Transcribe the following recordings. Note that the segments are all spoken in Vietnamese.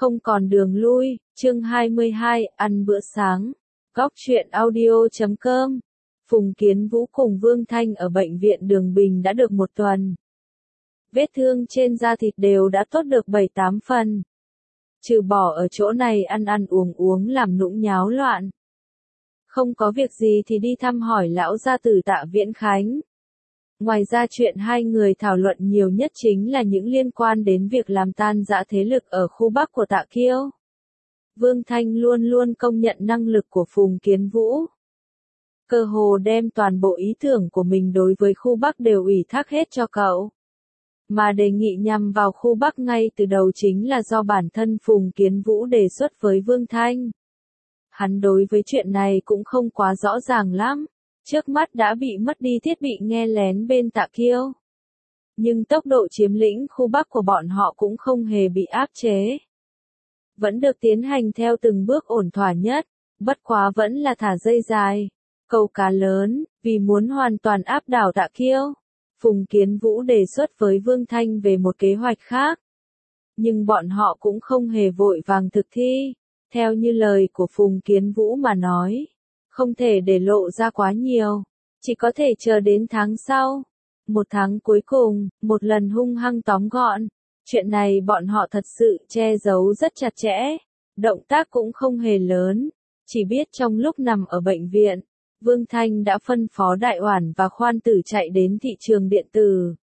Không còn đường lui, chương 22, ăn bữa sáng. Góc truyện audio.com. Phùng Kiến Vũ cùng Vương Thanh ở bệnh viện Đường Bình đã được một tuần. Vết thương trên da thịt đều đã tốt được 7-8 phần. Trừ bỏ ở chỗ này ăn uống làm nũng nháo loạn. Không có việc gì thì đi thăm hỏi lão gia tử Tạ Viễn Khánh. Ngoài ra chuyện hai người thảo luận nhiều nhất chính là những liên quan đến việc làm tan rã thế lực ở khu Bắc của Tạ Kiêu. Vương Thanh luôn luôn công nhận năng lực của Phùng Kiến Vũ. Cơ hồ đem toàn bộ ý tưởng của mình đối với khu Bắc đều ủy thác hết cho cậu. Mà đề nghị nhằm vào khu Bắc ngay từ đầu chính là do bản thân Phùng Kiến Vũ đề xuất với Vương Thanh. Hắn đối với chuyện này cũng không quá rõ ràng lắm. Trước mắt đã bị mất đi thiết bị nghe lén bên Tạ Kiêu. Nhưng tốc độ chiếm lĩnh khu Bắc của bọn họ cũng không hề bị áp chế. Vẫn được tiến hành theo từng bước ổn thỏa nhất, bất quá vẫn là thả dây dài, câu cá lớn, vì muốn hoàn toàn áp đảo Tạ Kiêu. Phùng Kiến Vũ đề xuất với Vương Thanh về một kế hoạch khác. Nhưng bọn họ cũng không hề vội vàng thực thi, theo như lời của Phùng Kiến Vũ mà nói. Không thể để lộ ra quá nhiều, chỉ có thể chờ đến tháng sau. Một tháng cuối cùng, một lần hung hăng tóm gọn. Chuyện này bọn họ thật sự che giấu rất chặt chẽ, động tác cũng không hề lớn, chỉ biết trong lúc nằm ở bệnh viện, Vương Thanh đã phân phó Đại Oản và Khoan Tử chạy đến thị trường điện tử.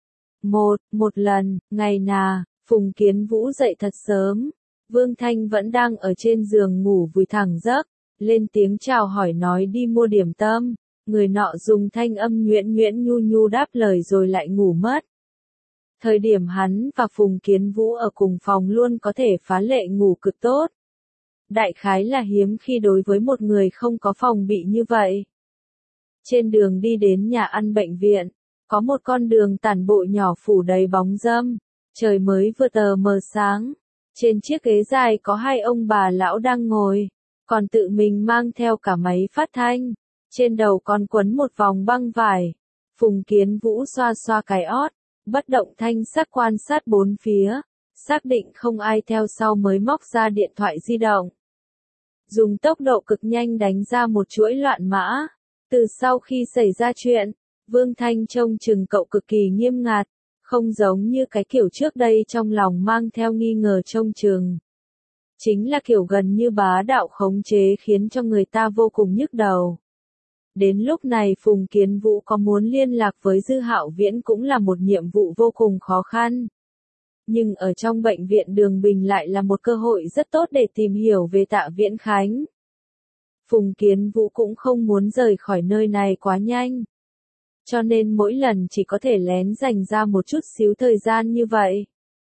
Một lần, ngày nà, Phùng Kiến Vũ dậy thật sớm, Vương Thanh vẫn đang ở trên giường ngủ vùi thẳng giấc. Lên tiếng chào hỏi nói đi mua điểm tâm, người nọ dùng thanh âm nhuyễn nhuyễn nhu nhu đáp lời rồi lại ngủ mất. Thời điểm hắn và Phùng Kiến Vũ ở cùng phòng luôn có thể phá lệ ngủ cực tốt. Đại khái là hiếm khi đối với một người không có phòng bị như vậy. Trên đường đi đến nhà ăn bệnh viện, có một con đường tản bộ nhỏ phủ đầy bóng râm, trời mới vừa tờ mờ sáng. Trên chiếc ghế dài có hai ông bà lão đang ngồi. Còn tự mình mang theo cả máy phát thanh, trên đầu còn quấn một vòng băng vải. Phùng Kiến Vũ xoa xoa cái ót, bất động thanh sắc quan sát bốn phía, xác định không ai theo sau mới móc ra điện thoại di động. Dùng tốc độ cực nhanh đánh ra một chuỗi loạn mã. Từ sau khi xảy ra chuyện, Vương Thanh trông chừng cậu cực kỳ nghiêm ngặt, không giống như cái kiểu trước đây trong lòng mang theo nghi ngờ trông chừng. Chính là kiểu gần như bá đạo khống chế khiến cho người ta vô cùng nhức đầu. Đến lúc này Phùng Kiến Vũ có muốn liên lạc với Dư Hạo Viễn cũng là một nhiệm vụ vô cùng khó khăn. Nhưng ở trong bệnh viện Đường Bình lại là một cơ hội rất tốt để tìm hiểu về Tạ Viễn Khánh. Phùng Kiến Vũ cũng không muốn rời khỏi nơi này quá nhanh. Cho nên mỗi lần chỉ có thể lén dành ra một chút xíu thời gian như vậy.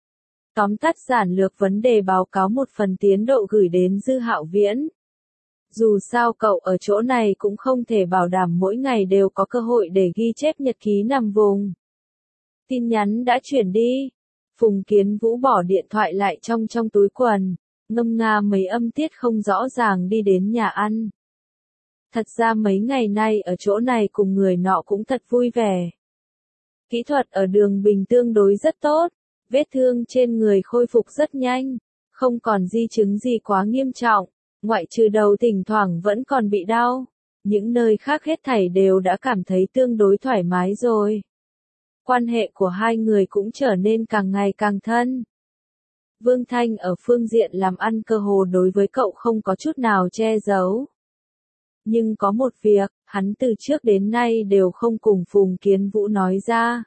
Tóm tắt giản lược vấn đề báo cáo một phần tiến độ gửi đến Dư Hạo Viễn. Dù sao cậu ở chỗ này cũng không thể bảo đảm mỗi ngày đều có cơ hội để ghi chép nhật ký nằm vùng. Tin nhắn đã chuyển đi. Phùng Kiến Vũ bỏ điện thoại lại trong túi quần, ngâm nga mấy âm tiết không rõ ràng đi đến nhà ăn. Thật ra mấy ngày nay ở chỗ này cùng người nọ cũng thật vui vẻ. Kỹ thuật ở Đường Bình tương đối rất tốt. Vết thương trên người khôi phục rất nhanh, không còn di chứng gì quá nghiêm trọng, ngoại trừ đầu thỉnh thoảng vẫn còn bị đau. Những nơi khác hết thảy đều đã cảm thấy tương đối thoải mái rồi. Quan hệ của hai người cũng trở nên càng ngày càng thân. Vương Thanh ở phương diện làm ăn cơ hồ đối với cậu không có chút nào che giấu. Nhưng có một việc, hắn từ trước đến nay đều không cùng Phùng Kiến Vũ nói ra.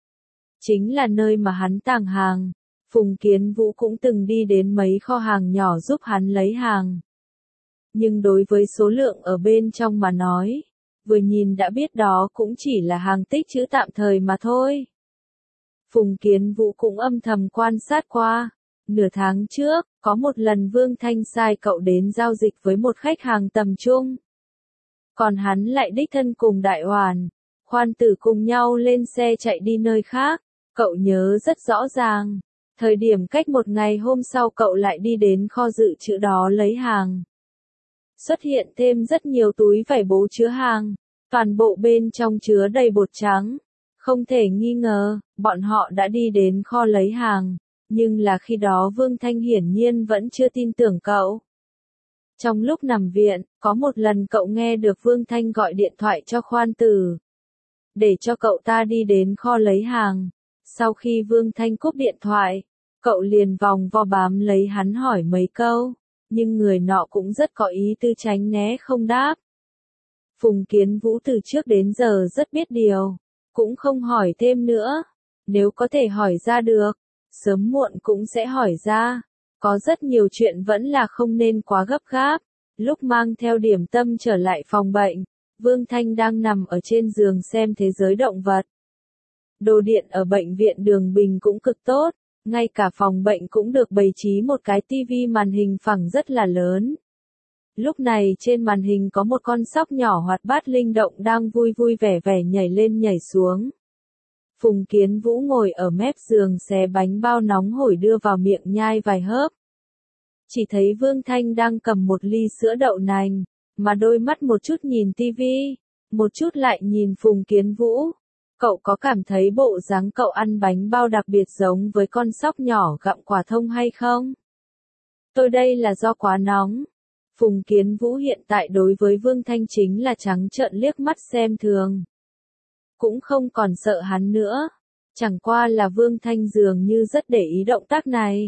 Chính là nơi mà hắn tàng hàng. Phùng Kiến Vũ cũng từng đi đến mấy kho hàng nhỏ giúp hắn lấy hàng. Nhưng đối với số lượng ở bên trong mà nói, vừa nhìn đã biết đó cũng chỉ là hàng tích trữ tạm thời mà thôi. Phùng Kiến Vũ cũng âm thầm quan sát qua. Nửa tháng trước, có một lần Vương Thanh sai cậu đến giao dịch với một khách hàng tầm trung. Còn hắn lại đích thân cùng Đại Oản, Khoan Tử cùng nhau lên xe chạy đi nơi khác. Cậu nhớ rất rõ ràng, thời điểm cách một ngày hôm sau cậu lại đi đến kho dự trữ đó lấy hàng. Xuất hiện thêm rất nhiều túi vải bố chứa hàng, toàn bộ bên trong chứa đầy bột trắng. Không thể nghi ngờ, bọn họ đã đi đến kho lấy hàng. Nhưng là khi đó Vương Thanh hiển nhiên vẫn chưa tin tưởng cậu. Trong lúc nằm viện, có một lần cậu nghe được Vương Thanh gọi điện thoại cho Khoan Tử. Để cho cậu ta đi đến kho lấy hàng. Sau khi Vương Thanh cúp điện thoại, cậu liền vòng vo bám lấy hắn hỏi mấy câu. Nhưng người nọ cũng rất có ý tư tránh né không đáp. Phùng Kiến Vũ từ trước đến giờ rất biết điều. Cũng không hỏi thêm nữa. Nếu có thể hỏi ra được, sớm muộn cũng sẽ hỏi ra. Có rất nhiều chuyện vẫn là không nên quá gấp gáp. Lúc mang theo điểm tâm trở lại phòng bệnh, Vương Thanh đang nằm ở trên giường xem thế giới động vật. Đồ điện ở bệnh viện Đường Bình cũng cực tốt, ngay cả phòng bệnh cũng được bày trí một cái tivi màn hình phẳng rất là lớn. Lúc này trên màn hình có một con sóc nhỏ hoạt bát linh động đang vui vui vẻ vẻ nhảy lên nhảy xuống. Phùng Kiến Vũ ngồi ở mép giường xé bánh bao nóng hổi đưa vào miệng nhai vài hớp. Chỉ thấy Vương Thanh đang cầm một ly sữa đậu nành, mà đôi mắt một chút nhìn tivi, một chút lại nhìn Phùng Kiến Vũ. Cậu có cảm thấy bộ dáng cậu ăn bánh bao đặc biệt giống với con sóc nhỏ gặm quả thông hay không? Tôi đây là do quá nóng. Phùng Kiến Vũ hiện tại đối với Vương Thanh chính là trắng trợn liếc mắt xem thường. Cũng không còn sợ hắn nữa. Chẳng qua là Vương Thanh dường như rất để ý động tác này.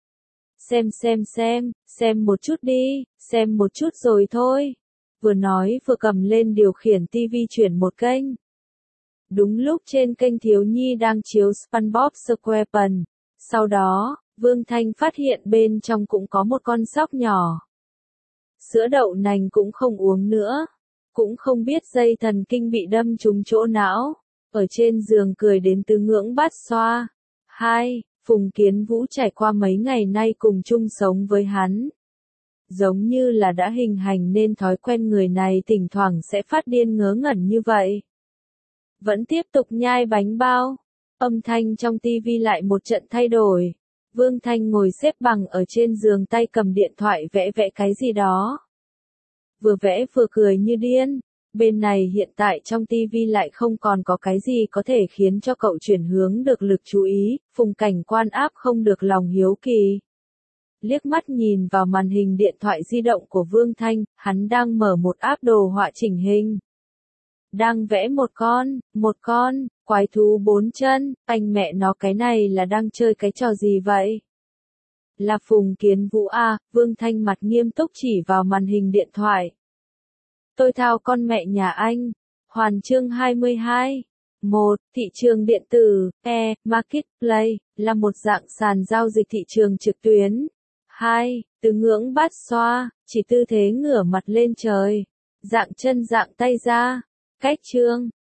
Xem một chút đi, xem một chút rồi thôi. Vừa nói vừa cầm lên điều khiển tivi chuyển một kênh. Đúng lúc trên kênh thiếu nhi đang chiếu SpongeBob SquarePants. Sau đó, Vương Thanh phát hiện bên trong cũng có một con sóc nhỏ. Sữa đậu nành cũng không uống nữa. Cũng không biết dây thần kinh bị đâm trúng chỗ não. Ở trên giường cười đến tứ ngưỡng bát xoa. 2. Phùng Kiến Vũ trải qua mấy ngày nay cùng chung sống với hắn. Giống như là đã hình thành nên thói quen người này thỉnh thoảng sẽ phát điên ngớ ngẩn như vậy. Vẫn tiếp tục nhai bánh bao. Âm thanh trong tivi lại một trận thay đổi. Vương Thanh ngồi xếp bằng ở trên giường tay cầm điện thoại vẽ vẽ cái gì đó. Vừa vẽ vừa cười như điên. Bên này hiện tại trong tivi lại không còn có cái gì có thể khiến cho cậu chuyển hướng được lực chú ý, Phùng Cảnh Quan áp không được lòng hiếu kỳ. Liếc mắt nhìn vào màn hình điện thoại di động của Vương Thanh, hắn đang mở một app đồ họa chỉnh hình. Đang vẽ một con, quái thú 4 chân, anh mẹ nó cái này là đang chơi cái trò gì vậy? Là Phùng Kiến Vũ à, Vương Thanh mặt nghiêm túc chỉ vào màn hình điện thoại. Tôi thao con mẹ nhà anh. Hoàn chương 22. 1. Thị trường điện tử, Marketplace, là một dạng sàn giao dịch thị trường trực tuyến. 2. Từ ngưỡng bát xoa, chỉ tư thế ngửa mặt lên trời. Dạng chân dạng tay ra. Cách chương.